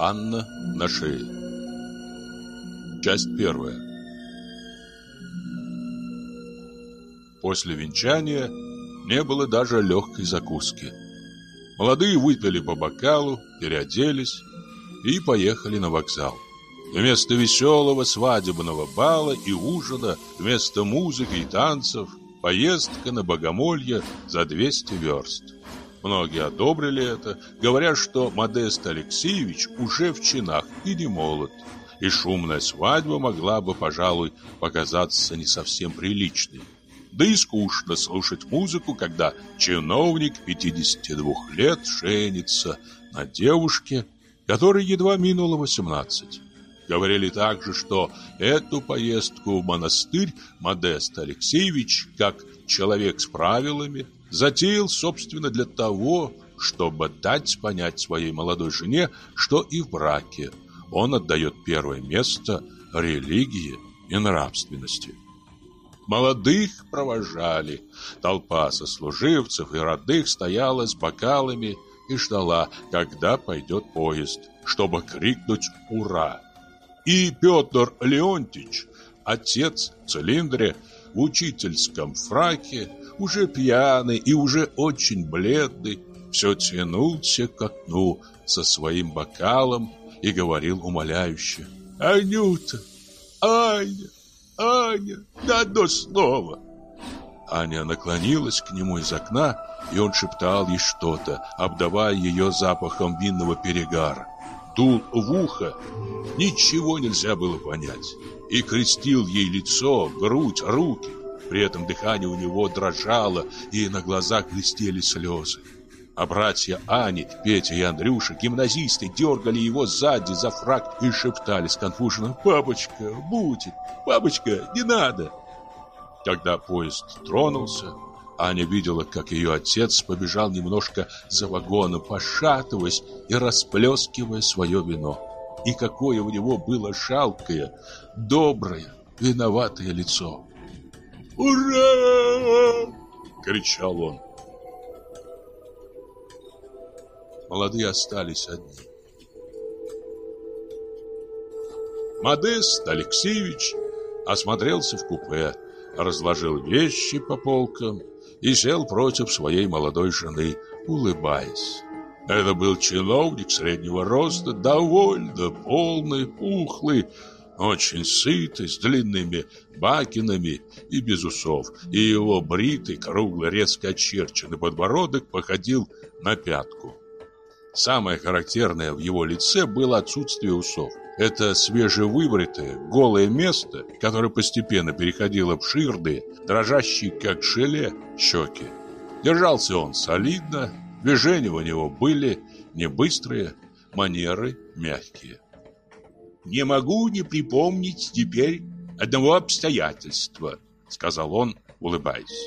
Анна на шее. Часть первая. После венчания не было даже легкой закуски. Молодые выпили по бокалу, переоделись и поехали на вокзал. Вместо веселого свадебного бала и ужина, вместо музыки и танцев, поездка на богомолье за 200 верст. Многие одобрили это, говоря, что Модест Алексеевич уже в чинах и не молод, и шумная свадьба могла бы, пожалуй, показаться не совсем приличной. Да и скучно слушать музыку, когда чиновник 52 лет женится на девушке, которой едва минуло 18. Говорили также, что эту поездку в монастырь Модест Алексеевич, как человек с правилами, затеял, собственно, для того, чтобы дать понять своей молодой жене, что и в браке он отдает первое место религии и нравственности. Молодых провожали. Толпа сослуживцев и родных стояла с бокалами и ждала, когда пойдет поезд, чтобы крикнуть «Ура!». И Петр Леонтьевич, отец в цилиндре, в учительском фраке, уже пьяный и уже очень бледный, все тянулся к окну со своим бокалом и говорил умоляюще: «Анюта, Аня, Аня, на одно слово!» Аня наклонилась к нему из окна, и он шептал ей что-то, обдавая ее запахом винного перегара. Дул в ухо, ничего нельзя было понять, и крестил ей лицо, грудь, руки. При этом дыхание у него дрожало, и на глазах блестели слезы. А братья Ани, Петя и Андрюша, гимназисты, дергали его сзади за фрак и шептали сконфуженно: «Папочка, будет! Папочка, не надо!» Когда поезд тронулся, Аня видела, как ее отец побежал немножко за вагоном, пошатываясь и расплескивая свое вино. И какое у него было жалкое, доброе, виноватое лицо. «Ура!» — кричал он. Молодые остались одни. Модест Алексеевич осмотрелся в купе, разложил вещи по полкам и сел против своей молодой жены, улыбаясь. Это был чиновник среднего роста, довольно полный, пухлый, очень сытый, с длинными бакинами и без усов, и его бритый, круглый, резко очерченный подбородок походил на пятку. Самое характерное в его лице было отсутствие усов. Это свежевыбритое, голое место, которое постепенно переходило в ширные, дрожащие, как желе, щеки. Держался он солидно, движения у него были не быстрые, манеры мягкие. «Не могу не припомнить теперь одного обстоятельства», — сказал он, улыбаясь.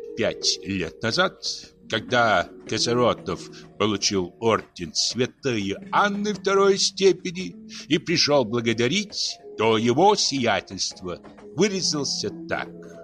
5 лет назад, когда Косоротов получил орден Святой Анны второй степени и пришел благодарить, то его сиятельство выразился так: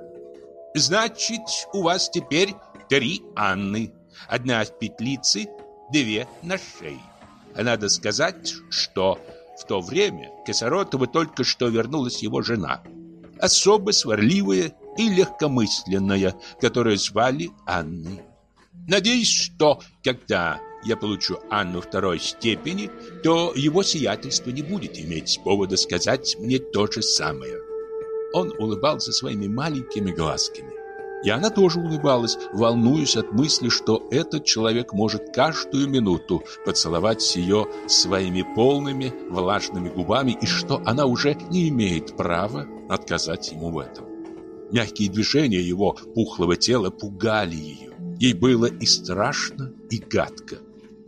«Значит, у вас теперь 3 Анны, одна в петлице, 2 на шее». А надо сказать, что в то время Косоротову только что вернулась его жена, особо сварливая и легкомысленная, которую звали Анной. Надеюсь, что когда я получу Анну второй степени, то его сиятельство не будет иметь повода сказать мне то же самое. Он улыбался своими маленькими глазками. И она тоже улыбалась, волнуясь от мысли, что этот человек может каждую минуту поцеловать ее своими полными влажными губами, и что она уже не имеет права отказать ему в этом. Мягкие движения его пухлого тела пугали ее. Ей было и страшно, и гадко.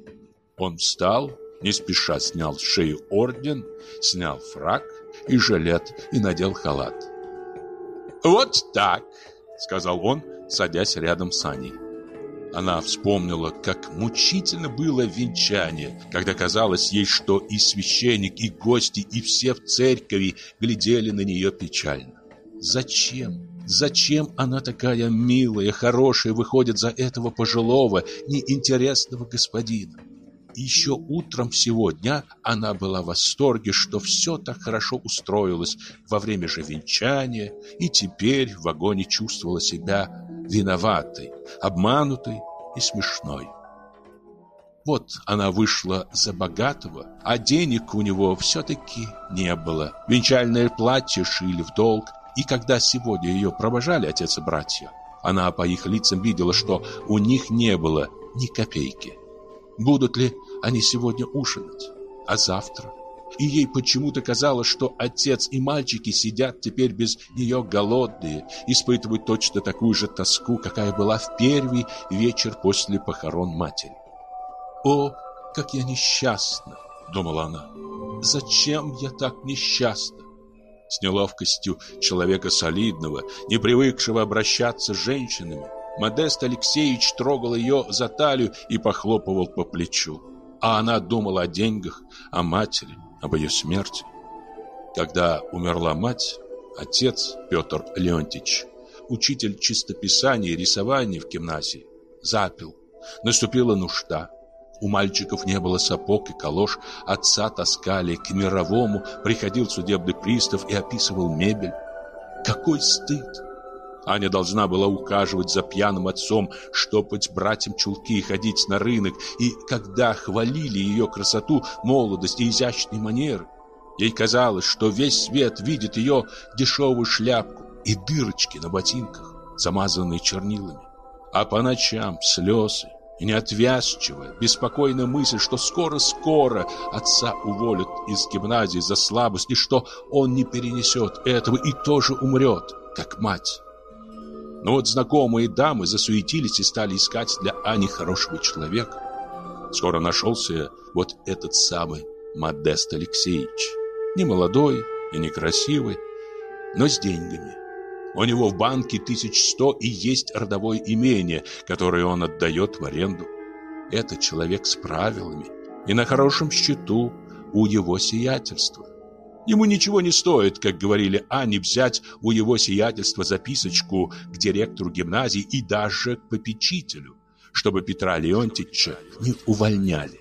Он встал, не спеша снял с шеи орден, снял фрак и жилет и надел халат. «Вот так», — сказал он, садясь рядом с Аней. Она вспомнила, как мучительно было венчание, когда казалось ей, что и священник, и гости, и все в церкви глядели на нее печально. Зачем? Зачем она такая милая, хорошая, выходит за этого пожилого, неинтересного господина? еще утром всего дня она была в восторге, что все так хорошо устроилось во время же венчания, и теперь в вагоне чувствовала себя виноватой, обманутой и смешной. Вот она вышла за богатого, а денег у него все-таки не было. Венчальное платье шили в долг, и когда сегодня ее провожали отец и братья, она по их лицам видела, что у них не было ни копейки. Будут ли они сегодня ужинать? А завтра? И ей почему-то казалось, что отец и мальчики сидят теперь без нее голодные, испытывают точно такую же тоску, какая была в первый вечер после похорон матери. «О, как я несчастна!» — думала она. «Зачем я так несчастна?» С неловкостью человека солидного, не привыкшего обращаться с женщинами, Модест Алексеевич трогал ее за талию и похлопывал по плечу. А она думала о деньгах, о матери, об ее смерти. Когда умерла мать, отец Петр Леонтьевич, учитель чистописания и рисования в гимназии, запил. Наступила нужда. У мальчиков не было сапог и калош, отца таскали к мировому, приходил судебный пристав и описывал мебель. Какой стыд! Аня должна была ухаживать за пьяным отцом, штопать братьям чулки и ходить на рынок, и когда хвалили ее красоту, молодость и изящные манеры, ей казалось, что весь свет видит ее дешевую шляпку и дырочки на ботинках, замазанные чернилами. А по ночам слезы и неотвязчивая, беспокойная мысль, что скоро-скоро отца уволят из гимназии за слабость, и что он не перенесет этого и тоже умрет, как мать. Но вот знакомые дамы засуетились и стали искать для Ани хорошего человека. Скоро нашелся вот этот самый Модест Алексеевич. Не молодой и не красивый, но с деньгами. У него в банке 1100 и есть родовое имение, которое он отдает в аренду. Это человек с правилами и на хорошем счету у его сиятельства. Ему ничего не стоит, как говорили Ане, взять у его сиятельства записочку к директору гимназии и даже к попечителю, чтобы Петра Леонтьевича не увольняли.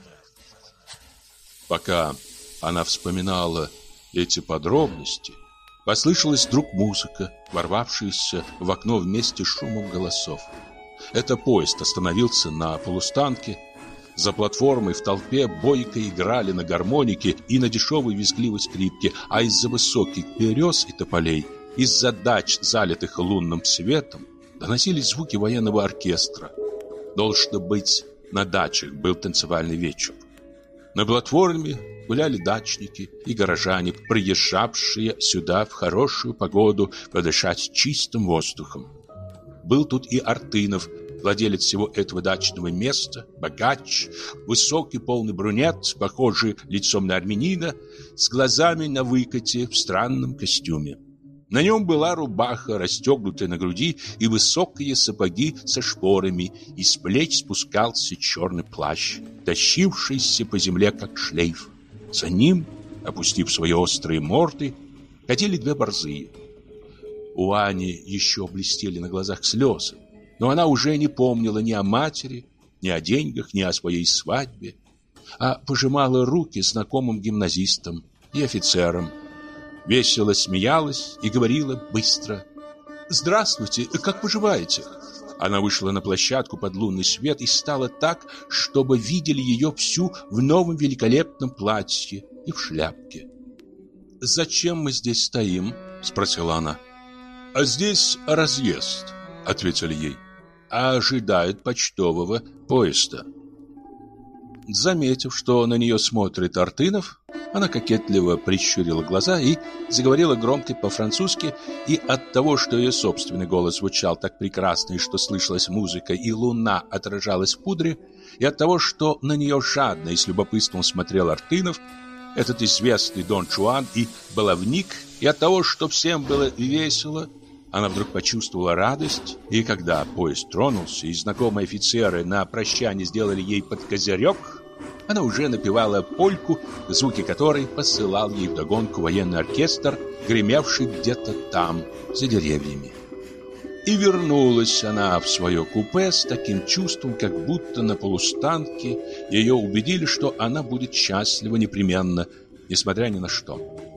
Пока она вспоминала эти подробности, послышалась вдруг музыка, ворвавшаяся в окно вместе с шумом голосов. Это поезд остановился на полустанке. За платформой в толпе бойко играли на гармонике и на дешевой визгливой скрипке, а из-за высоких берез и тополей, из-за дач, залитых лунным светом, доносились звуки военного оркестра. Должно быть, на дачах был танцевальный вечер. На платформе гуляли дачники и горожане, приезжавшие сюда в хорошую погоду подышать чистым воздухом. Был тут и Артынов, владелец всего этого дачного места, богач, высокий полный брюнет, похожий лицом на армянина, с глазами на выкате в странном костюме. На нем была рубаха, расстегнутая на груди, и высокие сапоги со шпорами, и с плеч спускался черный плащ, тащившийся по земле, как шлейф. За ним, опустив свои острые морды, ходили две борзые. У Ани еще блестели на глазах слезы, но она уже не помнила ни о матери, ни о деньгах, ни о своей свадьбе, а пожимала руки знакомым гимназистам и офицерам, весело смеялась и говорила быстро: «Здравствуйте, как поживаете?» Она вышла на площадку под лунный свет и стала так, чтобы видели ее всю в новом великолепном платье и в шляпке. «Зачем мы здесь стоим?» — спросила она. «А здесь разъезд», — ответили ей. «А ожидают почтового поезда». Заметив, что на нее смотрит Артынов, она кокетливо прищурила глаза и заговорила громко по-французски, и от того, что ее собственный голос звучал так прекрасно, и что слышалась музыка, и луна отражалась в пудре, и от того, что на нее жадно и с любопытством смотрел Артынов, этот известный Дон Жуан и баловник, и от того, что всем было весело, она вдруг почувствовала радость, и когда поезд тронулся, и знакомые офицеры на прощание сделали ей под козырек, она уже напевала польку, звуки которой посылал ей вдогонку военный оркестр, гремевший где-то там, за деревьями. И вернулась она в свое купе с таким чувством, как будто на полустанке ее убедили, что она будет счастлива непременно, несмотря ни на что.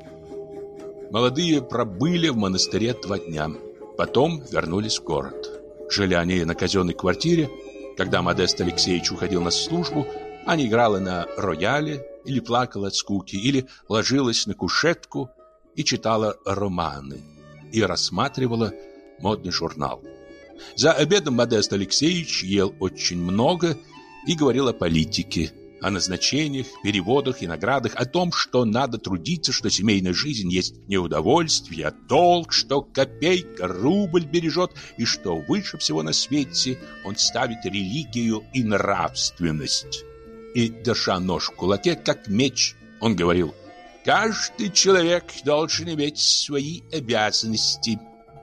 Молодые пробыли в монастыре 2 дня, потом вернулись в город. Жили они на казенной квартире. Когда Модест Алексеевич уходил на службу, Аня играла на рояле, или плакала от скуки, или ложилась на кушетку и читала романы, и рассматривала модный журнал. За обедом Модест Алексеевич ел очень много и говорил о политике, о назначениях, переводах и наградах, о том, что надо трудиться, что семейная жизнь есть не удовольствие, а долг, что копейка рубль бережет, и что выше всего на свете он ставит религию и нравственность. И, держа нож в кулаке, как меч, он говорил: «Каждый человек должен иметь свои обязанности».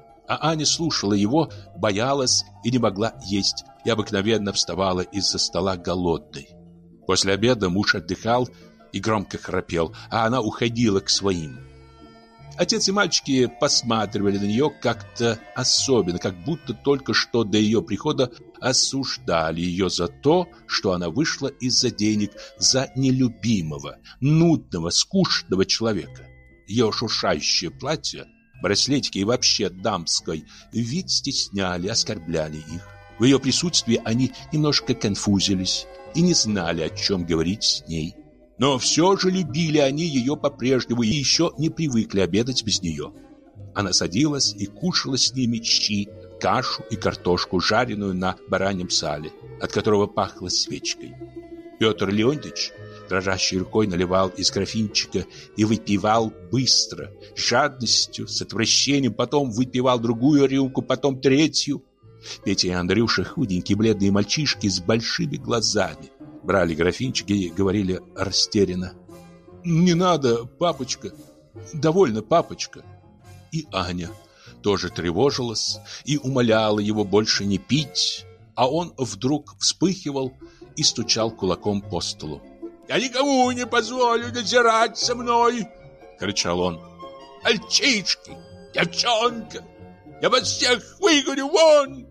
А Аня слушала его, боялась и не могла есть, и обыкновенно вставала из-за стола голодной. После обеда муж отдыхал и громко храпел, а она уходила к своим. Отец и мальчики посматривали на нее как-то особенно, как будто только что до ее прихода осуждали ее за то, что она вышла из-за денег за нелюбимого, нудного, скучного человека. Ее шуршающее платье, браслетики и вообще дамский вид стесняли, оскорбляли их. В ее присутствии они немножко конфузились и не знали, о чем говорить с ней. Но все же любили они ее по-прежнему и еще не привыкли обедать без нее. Она садилась и кушала с ними щи, кашу и картошку, жареную на бараньем сале, от которого пахло свечкой. Петр Леонтьевич дрожащей рукой наливал из графинчика и выпивал быстро, с жадностью, с отвращением, потом выпивал другую рюмку, потом третью. Петя и Андрюша, худенькие бледные мальчишки с большими глазами, брали графинчики и говорили растерянно: «Не надо, папочка, довольно, папочка». И Аня тоже тревожилась и умоляла его больше не пить, а он вдруг вспыхивал и стучал кулаком по столу. «Я никому не позволю надзирать со мной!» — кричал он. «Мальчишки, девчонка, я вас всех выгоню вон!»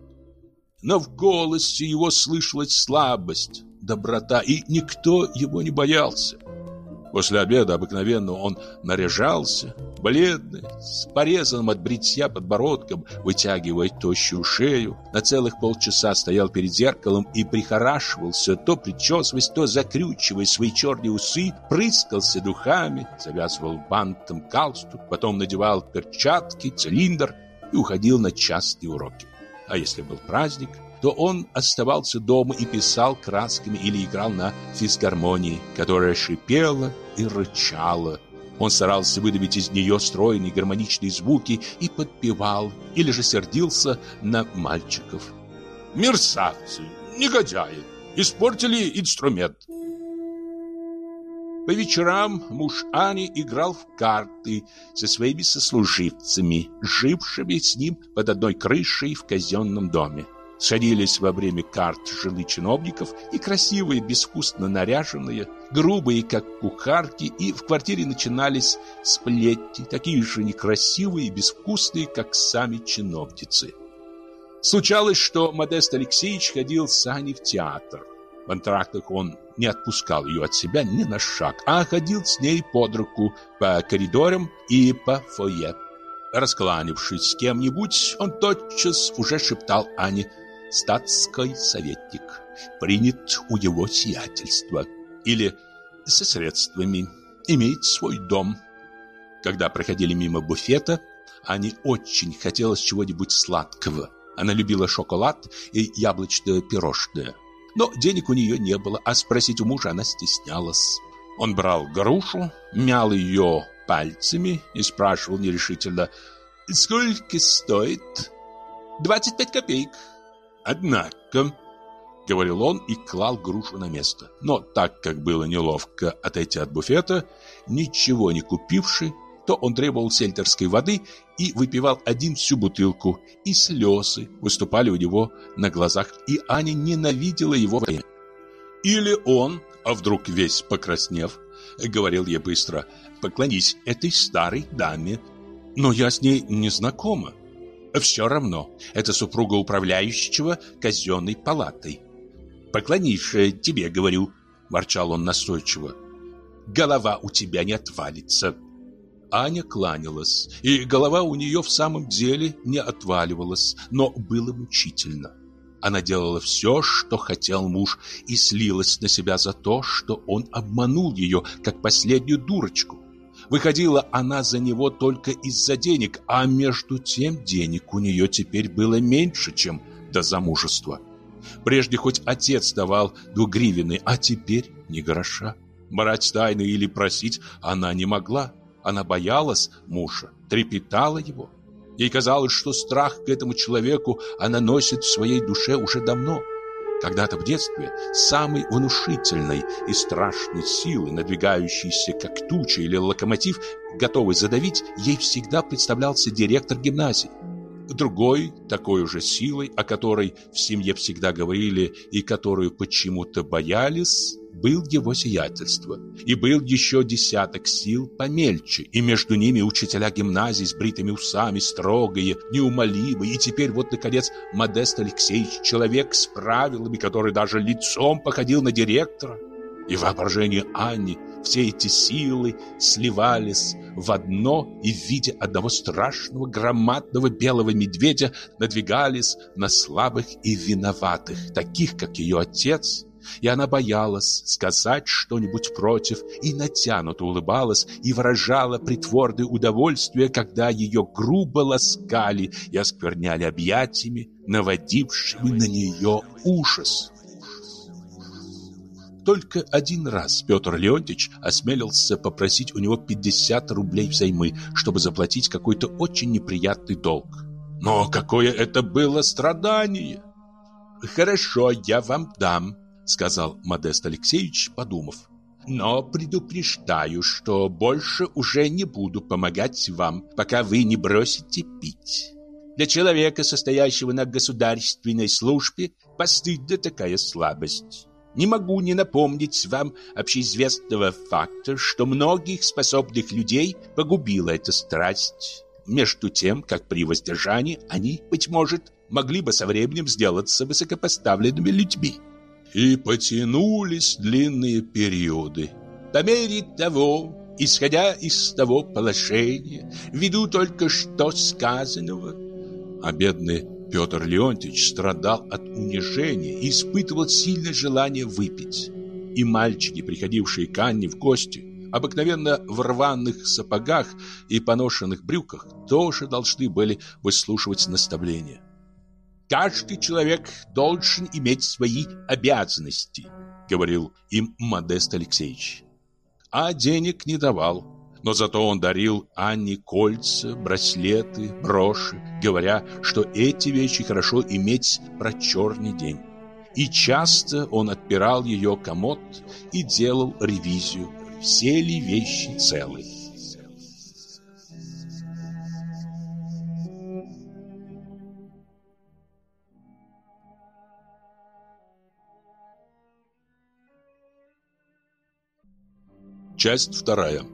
Но в голосе его слышалась слабость, доброта, и никто его не боялся. После обеда обыкновенно он наряжался, бледный, с порезанным от бритья подбородком, вытягивая тощую шею, на целых полчаса стоял перед зеркалом и прихорашивался, то причесываясь, то закрючивая свои черные усы, прыскался духами, завязывал бантом галстук, потом надевал перчатки, цилиндр и уходил на частные уроки. А если был праздник, то он оставался дома и писал красками или играл на физгармонии, которая шипела и рычала. Он старался выдавить из нее стройные гармоничные звуки и подпевал, или же сердился на мальчиков. «Мерзавцы, негодяи, испортили инструмент». По вечерам муж Ани играл в карты со своими сослуживцами, жившими с ним под одной крышей в казенном доме. Садились во время карт жены чиновников и красивые, безвкусно наряженные, грубые, как кухарки, и в квартире начинались сплетни, такие же некрасивые и безвкусные, как сами чиновницы. Случалось, что Модест Алексеевич ходил с Аней в театр. В антрактах он не отпускал ее от себя ни на шаг, а ходил с ней под руку по коридорам и по фойе. Раскланившись с кем-нибудь, он тотчас уже шептал Ане: «Статский советник, принят у его сиятельства», или «со средствами, имеет свой дом». Когда проходили мимо буфета, Ане очень хотелось чего-нибудь сладкого. Она любила шоколад и яблочное пирожное. Но денег у нее не было, а спросить у мужа она стеснялась. Он брал грушу, мял ее пальцами и спрашивал нерешительно: «Сколько стоит?» «25 копеек». «Однако», — говорил он и клал грушу на место. Но так как было неловко отойти от буфета, ничего не купивши, то он требовал сельтерской воды и выпивал один всю бутылку, и слезы выступали у него на глазах, и Аня ненавидела его. Или он, а вдруг весь покраснев, говорил ей быстро: «Поклонись этой старой даме». «Но я с ней не знакома». Все равно, это супруга управляющего казенной палатой. Поклонишь, тебе говорю, ворчал он настойчиво. Голова у тебя не отвалится. Аня кланялась, и голова у нее в самом деле не отваливалась, но было мучительно. Она делала все, что хотел муж, и слилась на себя за то, что он обманул ее, как последнюю дурочку. Выходила она за него только из-за денег, а между тем денег у нее теперь было меньше, чем до замужества. Прежде хоть отец давал 2 гривны, а теперь ни гроша. Брать тайны или просить она не могла. Она боялась мужа, трепетала его. Ей казалось, что страх к этому человеку она носит в своей душе уже давно. Когда-то в детстве самой внушительной и страшной силы, надвигающейся как туча или локомотив, готовый задавить, ей всегда представлялся директор гимназии. Другой, такой же силой, о которой в семье всегда говорили и которую почему-то боялись, был его сиятельство. И был еще десяток сил помельче, и между ними учителя гимназии с бритыми усами, строгие, неумолимые, и теперь вот, наконец, Модест Алексеевич, человек с правилами, который даже лицом походил на директора. И в воображении Анни все эти силы сливались в одно и в виде одного страшного громадного белого медведя надвигались на слабых и виноватых, таких, как ее отец. И она боялась сказать что-нибудь против, и натянуто улыбалась, и выражала притворное удовольствие, когда ее грубо ласкали и оскверняли объятиями, наводившими на нее ужас. Только один раз Петр Леонтьевич осмелился попросить у него 50 рублей взаймы, чтобы заплатить какой-то очень неприятный долг. Но какое это было страдание! «Хорошо, я вам дам», — сказал Модест Алексеевич, подумав. «Но предупреждаю, что больше уже не буду помогать вам, пока вы не бросите пить. Для человека, состоящего на государственной службе, постыдна такая слабость. Не могу не напомнить вам общеизвестного факта, что многих способных людей погубила эта страсть, между тем, как при воздержании они, быть может, могли бы со временем сделаться высокопоставленными людьми». И потянулись длинные периоды. По мере того, исходя из того положения, ввиду только что сказанного, а бедный Петр Леонтьевич страдал от унижения и испытывал сильное желание выпить. И мальчики, приходившие к Анне в гости, обыкновенно в рваных сапогах и поношенных брюках, тоже должны были выслушивать наставления. «Каждый человек должен иметь свои обязанности», — говорил им Модест Алексеевич. А денег не давал. Но зато он дарил Анне кольца, браслеты, броши, говоря, что эти вещи хорошо иметь про черный день. И часто он отпирал ее комод и делал ревизию, все ли вещи целы. Часть вторая.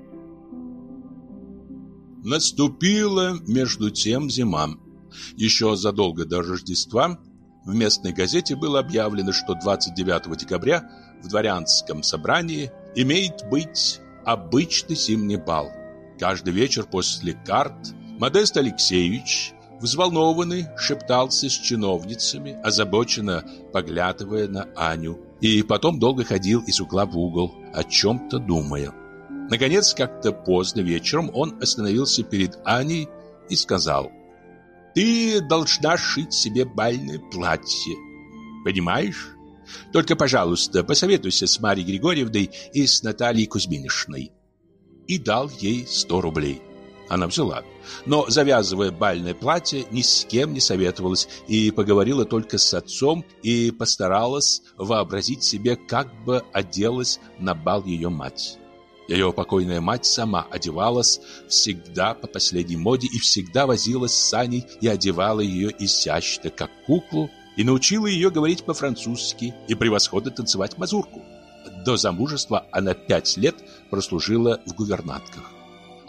Наступила между тем зима. Еще задолго до Рождества в местной газете было объявлено, что 29 декабря в дворянском собрании имеет быть обычный зимний бал. Каждый вечер после карт Модест Алексеевич, взволнованный, шептался с чиновницами, озабоченно поглядывая на Аню, и потом долго ходил из угла в угол, о чем-то думая. Наконец, как-то поздно вечером он остановился перед Аней и сказал: «Ты должна шить себе бальное платье. Понимаешь? Только, пожалуйста, посоветуйся с Марьей Григорьевной и с Натальей Кузьминишной». И дал ей 100 рублей. Она взяла, но, завязывая бальное платье, ни с кем не советовалась и поговорила только с отцом и постаралась вообразить себе, как бы оделась на бал ее мать. Ее покойная мать сама одевалась всегда по последней моде и всегда возилась с Аней и одевала ее изящно, как куклу, и научила ее говорить по-французски и превосходно танцевать мазурку. До замужества она 5 лет прослужила в гувернантках.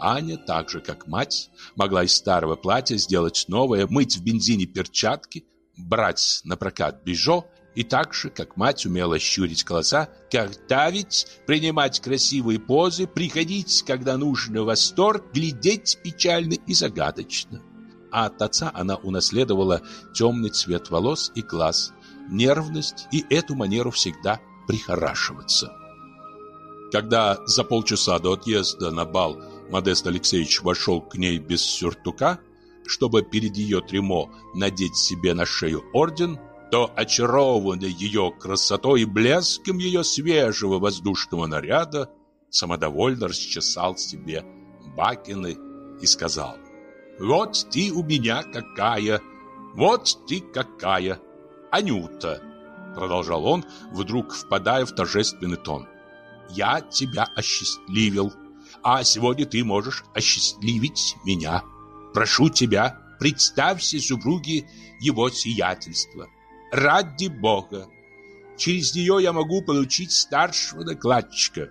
Аня, так же как мать, могла из старого платья сделать новое, мыть в бензине перчатки, брать на прокат бижо и так же, как мать, умела щурить глаза, картавить, принимать красивые позы, приходить, когда нужно, в восторг, глядеть печально и загадочно. А от отца она унаследовала темный цвет волос и глаз, нервность и эту манеру всегда прихорашиваться. Когда за полчаса до отъезда на бал Модест Алексеевич вошел к ней без сюртука, чтобы перед ее трюмо надеть себе на шею орден, то, очарованный ее красотой и блеском ее свежего воздушного наряда, самодовольно расчесал себе бакины и сказал: «Вот ты у меня какая, вот ты какая, Анюта!» Продолжал он, вдруг впадая в торжественный тон. «Я тебя осчастливил, а сегодня ты можешь осчастливить меня. Прошу тебя, представься супруге его сиятельства. Ради Бога! Через нее я могу получить старшего докладчика».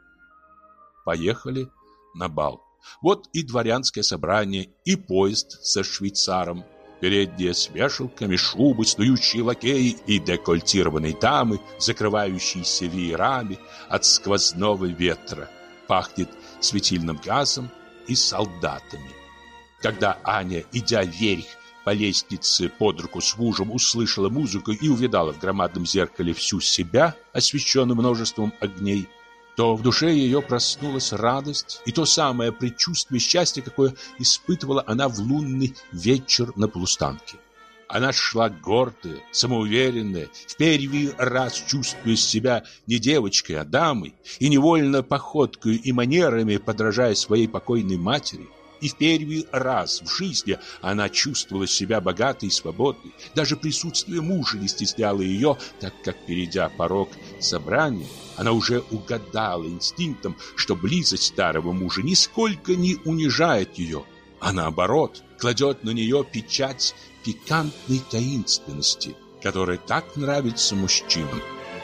Поехали на бал. Вот и дворянское собрание, и поезд со швейцаром, передние с вешалками, шубы, снующие лакеи и декольтированные дамы, закрывающиеся веерами от сквозного ветра. Пахнет светильным газом и солдатами. Когда Аня, идя вверх по лестнице под руку с мужем, услышала музыку и увидала в громадном зеркале всю себя, освещенную множеством огней, то в душе ее проснулась радость и то самое предчувствие счастья, какое испытывала она в лунный вечер на полустанке. Она шла гордая, самоуверенная, в первый раз чувствуя себя не девочкой, а дамой, и невольно походкой и манерами подражая своей покойной матери. И в первый раз в жизни она чувствовала себя богатой и свободной. Даже присутствие мужа не стесняло ее, так как, перейдя порог собрания, она уже угадала инстинктом, что близость старого мужа нисколько не унижает ее, а наоборот, кладет на нее печать пикантной таинственности, которая так нравится мужчинам.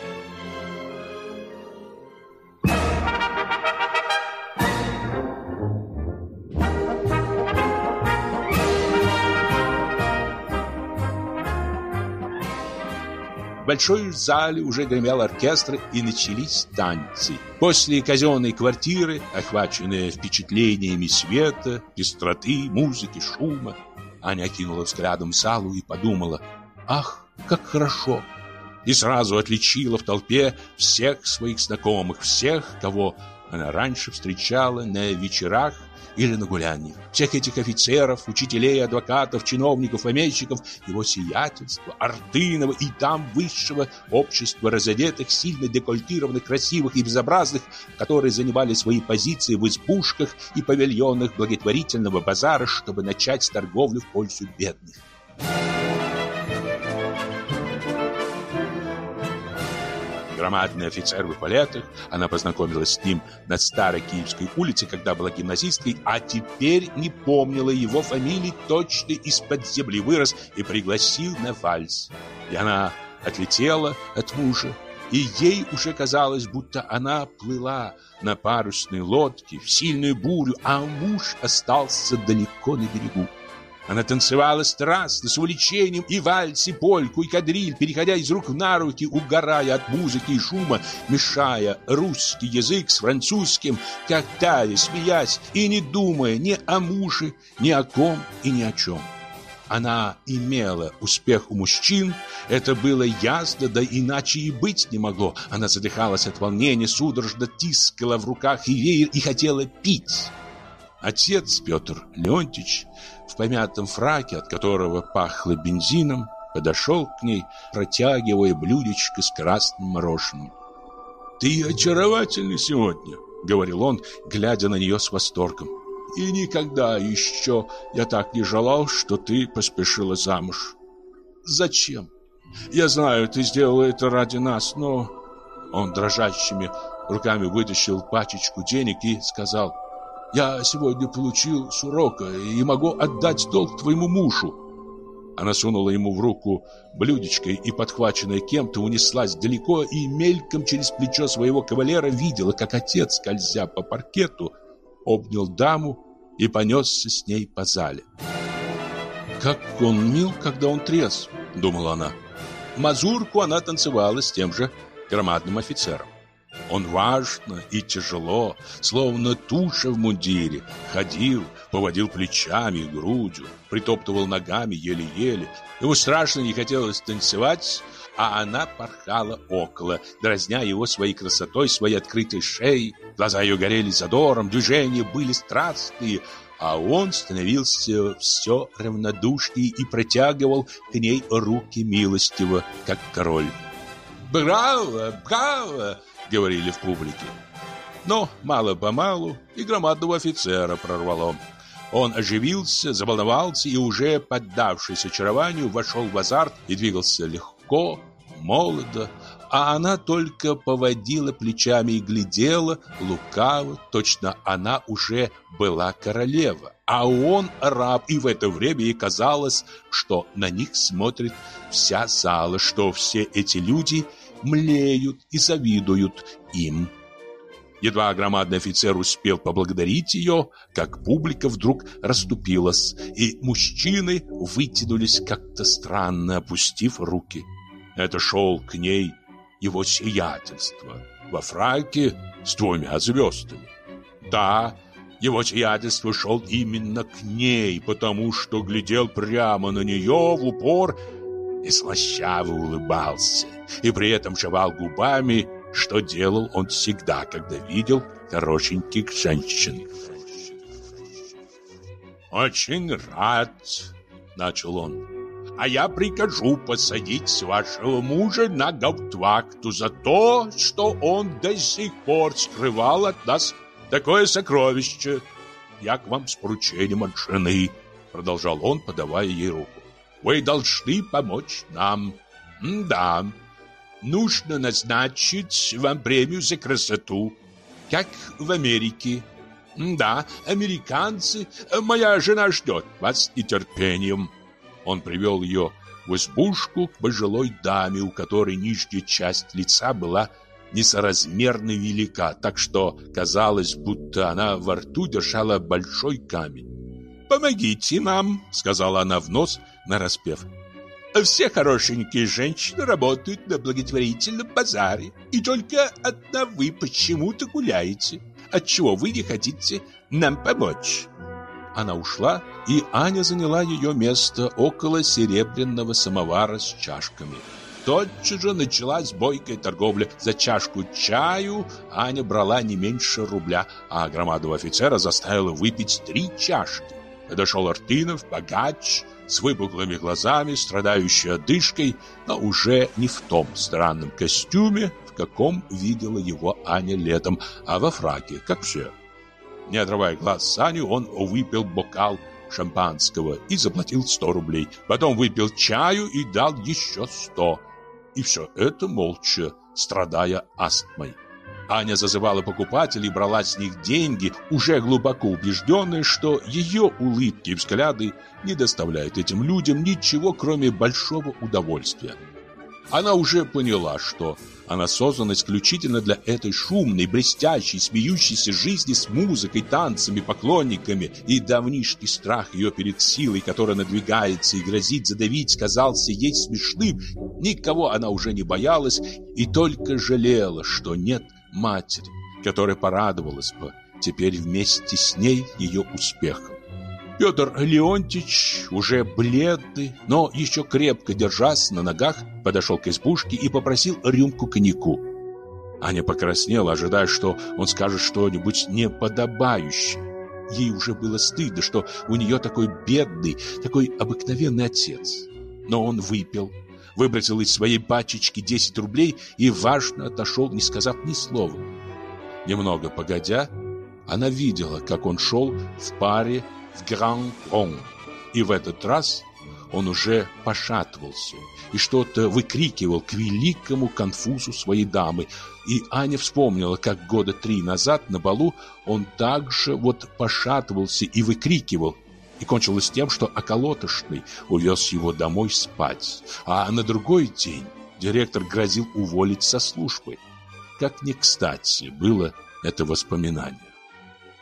В большой зале уже гремел оркестр, и начались танцы. После казенной квартиры, охваченные впечатлениями света, пестроты, музыки, шума, Аня окинула взглядом залу и подумала: «Ах, как хорошо!» И сразу отличила в толпе всех своих знакомых, всех, кого она раньше встречала на вечерах или на гуляниях. Всех этих офицеров, учителей, адвокатов, чиновников, помещиков, его сиятельства, Артынова и там высшего общества разодетых, сильно декольтированных, красивых и безобразных, которые занимали свои позиции в избушках и павильонах благотворительного базара, чтобы начать торговлю в пользу бедных. Громадный офицер в эполетах, она познакомилась с ним на Старой Киевской улице, когда была гимназисткой, а теперь не помнила его фамилии, точно из-под земли вырос и пригласил на вальс. И она отлетела от мужа, и ей уже казалось, будто она плыла на парусной лодке в сильную бурю, а муж остался далеко на берегу. Она танцевала страстно, с увлечением, и вальс, и польку, и кадриль, переходя из рук на руки, угорая от музыки и шума, мешая русский язык с французским, картая, смеясь и не думая ни о муже, ни о ком и ни о чем. Она имела успех у мужчин, это было ясно, да иначе и быть не могло. Она задыхалась от волнения, судорожно тискала в руках и веер и хотела пить. Отец Петр Леонтьевич в помятом фраке, от которого пахло бензином, подошел к ней, протягивая блюдечко с красным мороженым. «Ты очаровательна сегодня», — говорил он, глядя на нее с восторгом. «И никогда еще я так не желал, что ты поспешила замуж. Зачем? Я знаю, ты сделала это ради нас, но...» Он дрожащими руками вытащил пачечку денег и сказал: «Я сегодня получил с урока и могу отдать долг твоему мужу». Она сунула ему в руку блюдечко и, подхваченная кем-то, унеслась далеко и мельком через плечо своего кавалера видела, как отец, скользя по паркету, обнял даму и понесся с ней по зале. «Как он мил, когда он трезв», — думала она. Мазурку она танцевала с тем же громадным офицером. Он важно и тяжело, словно туша в мундире, ходил, поводил плечами и грудью, притоптывал ногами еле-еле. Ему страшно не хотелось танцевать, а она порхала около, дразня его своей красотой, своей открытой шеей. Глаза ее горели задором, движения были страстные, а он становился все равнодушнее и протягивал к ней руки милостиво, как король. «Браво! Браво!» — говорили в публике. Но мало-помалу и громадного офицера прорвало. Он оживился, заволновался и, уже поддавшись очарованию, вошел в азарт и двигался легко, молодо, а она только поводила плечами и глядела лукаво, точно она уже была королева, а он раб, и в это время ей казалось, что на них смотрит вся зала, что все эти люди млеют и завидуют им. Едва громадный офицер успел поблагодарить ее, как публика вдруг расступилась, и мужчины вытянулись как-то странно, опустив руки. Это шел к ней его сиятельство во фраке с 2 звездами. Да, его сиятельство шел именно к ней, потому что глядел прямо на нее в упор и слащаво улыбался, и при этом жевал губами, что делал он всегда, когда видел хорошеньких женщин. «Очень рад», — начал он, — «а я прикажу посадить вашего мужа на гауптвахту за то, что он до сих пор скрывал от нас такое сокровище. Я к вам с поручением от жены», — продолжал он, подавая ей руку. «Вы должны помочь нам. Да, нужно назначить вам премию за красоту, как в Америке. Да, американцы, моя жена ждет вас с нетерпением». Он привел ее в избушку к пожилой даме, у которой нижняя часть лица была несоразмерно велика, так что казалось, будто она во рту держала большой камень. «Помогите нам», — сказала она в нос нараспев. «Все хорошенькие женщины работают на благотворительном базаре, и только одна вы почему-то гуляете. Отчего вы не хотите нам помочь?» Она ушла, и Аня заняла ее место около серебряного самовара с чашками. Тотчас же началась бойкая торговля. За чашку чаю Аня брала не меньше рубля, а громадного офицера заставила выпить 3 чашки. Подошел Артынов, богач, с выпуклыми глазами, страдающий одышкой, но уже не в том странном костюме, в каком видела его Аня летом, а во фраке, как все. Не отрывая глаз с Аню, он выпил бокал шампанского и заплатил 100 рублей. Потом выпил чаю и дал еще 100. И все это молча, страдая астмой. Аня зазывала покупателей и брала с них деньги, уже глубоко убежденная, что ее улыбки и взгляды не доставляют этим людям ничего, кроме большого удовольствия. Она уже поняла, что она создана исключительно для этой шумной, блестящей, смеющейся жизни с музыкой, танцами, поклонниками, и давнишний страх ее перед силой, которая надвигается и грозит задавить, казался ей смешным. Никого она уже не боялась и только жалела, что нет матери, которая порадовалась бы теперь вместе с ней ее успехом. Петр Леонтьевич, уже бледный, но еще крепко держась на ногах, подошел к избушке и попросил рюмку коньяку. Аня покраснела, ожидая, что он скажет что-нибудь неподобающее. Ей уже было стыдно, что у нее такой бедный, такой обыкновенный отец. Но он выпил, выбросил из своей пачечки 10 рублей и важно отошел, не сказав ни слова. Немного погодя, она видела, как он шел в паре в Гран-Рон, и в этот раз он уже пошатывался и что-то выкрикивал к великому конфузу своей дамы. И Аня вспомнила, как 3 года назад на балу он также пошатывался и выкрикивал, и кончилось тем, что околотошный увез его домой спать, а на другой день директор грозил уволить со службы. Как не кстати было это воспоминание.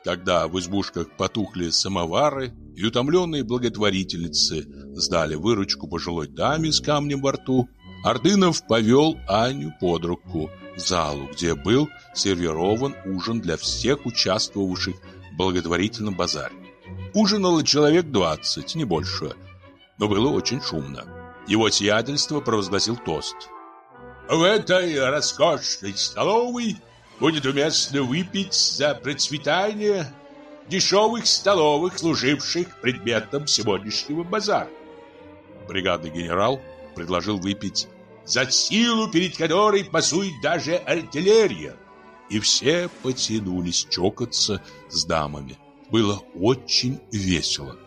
Когда в избушках потухли самовары, и утомленные благотворительницы сдали выручку пожилой даме с камнем во рту, Артынов повел Аню под руку в залу, где был сервирован ужин для всех участвовавших в благотворительном базаре. Ужинало человек 20, не больше, но было очень шумно. Его сиятельство провозгласил тост. «В этой роскошной столовой будет уместно выпить за процветание дешевых столовых, служивших предметом сегодняшнего базара». Бригадный генерал предложил выпить за силу, перед которой пасует даже артиллерия. И все потянулись чокаться с дамами. Было очень весело.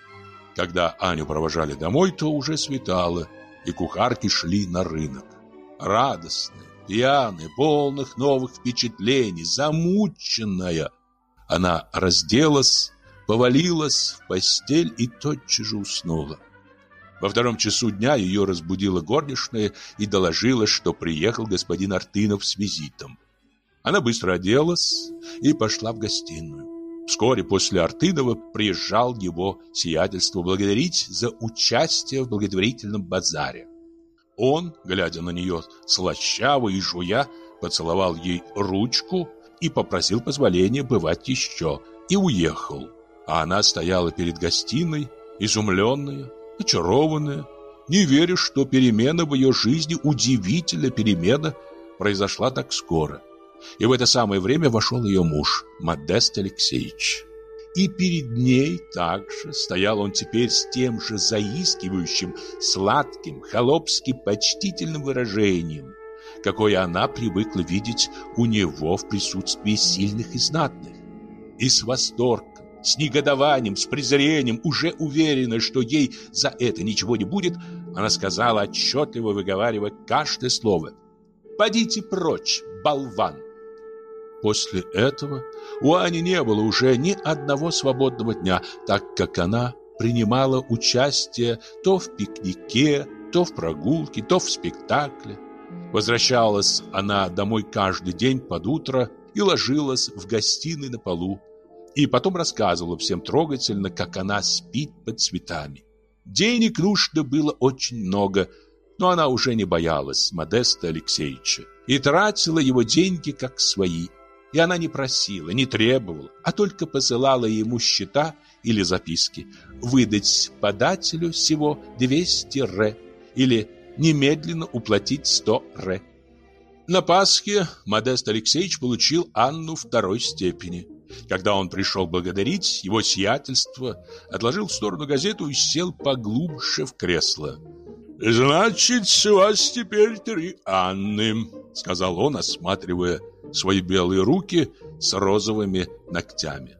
Когда Аню провожали домой, то уже светало, и кухарки шли на рынок. Радостная, пьяная, полных новых впечатлений, замученная. Она разделась, повалилась в постель и тотчас же уснула. Во 2 часу дня ее разбудила горничная и доложила, что приехал господин Артынов с визитом. Она быстро оделась и пошла в гостиную. Вскоре после Артынова приезжал его сиятельство благодарить за участие в благотворительном базаре. Он, глядя на нее слащаво и жуя, поцеловал ей ручку и попросил позволения бывать еще, и уехал. А она стояла перед гостиной, изумленная, очарованная, не веря, что перемена в ее жизни, удивительная перемена, произошла так скоро. И в это самое время вошел ее муж, Модест Алексеевич. И перед ней также стоял он теперь с тем же заискивающим, сладким, холопски почтительным выражением, какое она привыкла видеть у него в присутствии сильных и знатных. И с восторгом, с негодованием, с презрением, уже уверена, что ей за это ничего не будет, она сказала, отчетливо выговаривая каждое слово: «Подите прочь, болван!» После этого у Ани не было уже ни одного свободного дня, так как она принимала участие то в пикнике, то в прогулке, то в спектакле. Возвращалась она домой каждый день под утро и ложилась в гостиной на полу. И потом рассказывала всем трогательно, как она спит под цветами. Денег нужно было очень много, но она уже не боялась Модеста Алексеевича и тратила его деньги как свои. И она не просила, не требовала, а только посылала ему счета или записки: выдать подателю всего 200 ре или немедленно уплатить 100 ре. На Пасхе Модест Алексеевич получил Анну 2-й степени. Когда он пришел благодарить, его сиятельство отложил в сторону газету и сел поглубже в кресло. «Значит, у вас теперь 3 Анны», — сказал он, осматривая свои белые руки с розовыми ногтями.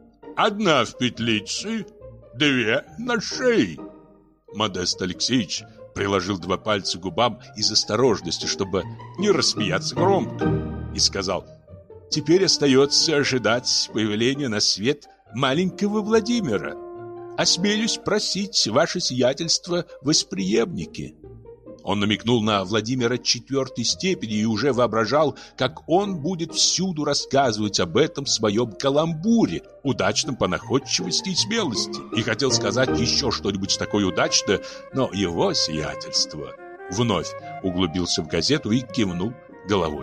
«1 в петлице, 2 на шее». Модест Алексеевич приложил 2 пальца к губам из осторожности, чтобы не рассмеяться громко, и сказал: «Теперь остается ожидать появления на свет маленького Владимира. Осмелюсь просить ваше сиятельство восприемники». Он намекнул на Владимира 4-й степени и уже воображал, как он будет всюду рассказывать об этом в своем каламбуре, удачном по находчивости и смелости, и хотел сказать еще что-нибудь такое удачное, но его сиятельство вновь углубился в газету и кивнул головой.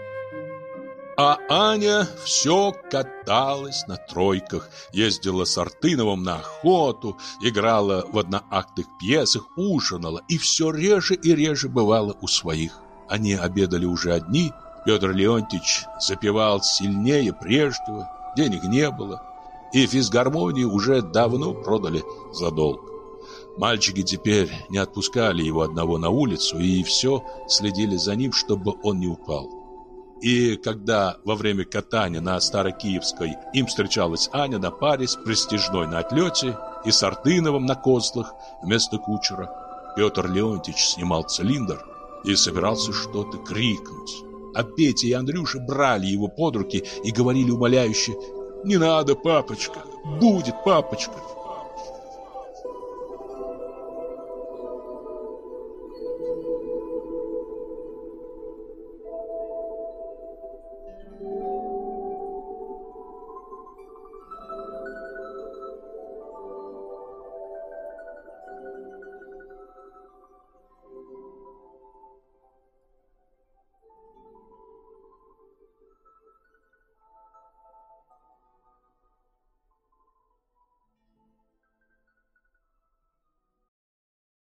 А Аня все каталась на тройках, ездила с Артыновым на охоту, играла в одноактных пьесах, ужинала и все реже и реже бывала у своих. Они обедали уже одни, Петр Леонтьевич запевал сильнее прежнего, денег не было, и физгармонию уже давно продали за долг. Мальчики теперь не отпускали его одного на улицу и все следили за ним, чтобы он не упал. И когда во время катания на Старокиевской им встречалась Аня на паре с Престижной на отлете и с Артыновым на козлах вместо кучера, Петр Леонтьевич снимал цилиндр и собирался что-то крикнуть. А Петя и Андрюша брали его под руки и говорили умоляюще: «Не надо, папочка, будет, папочка».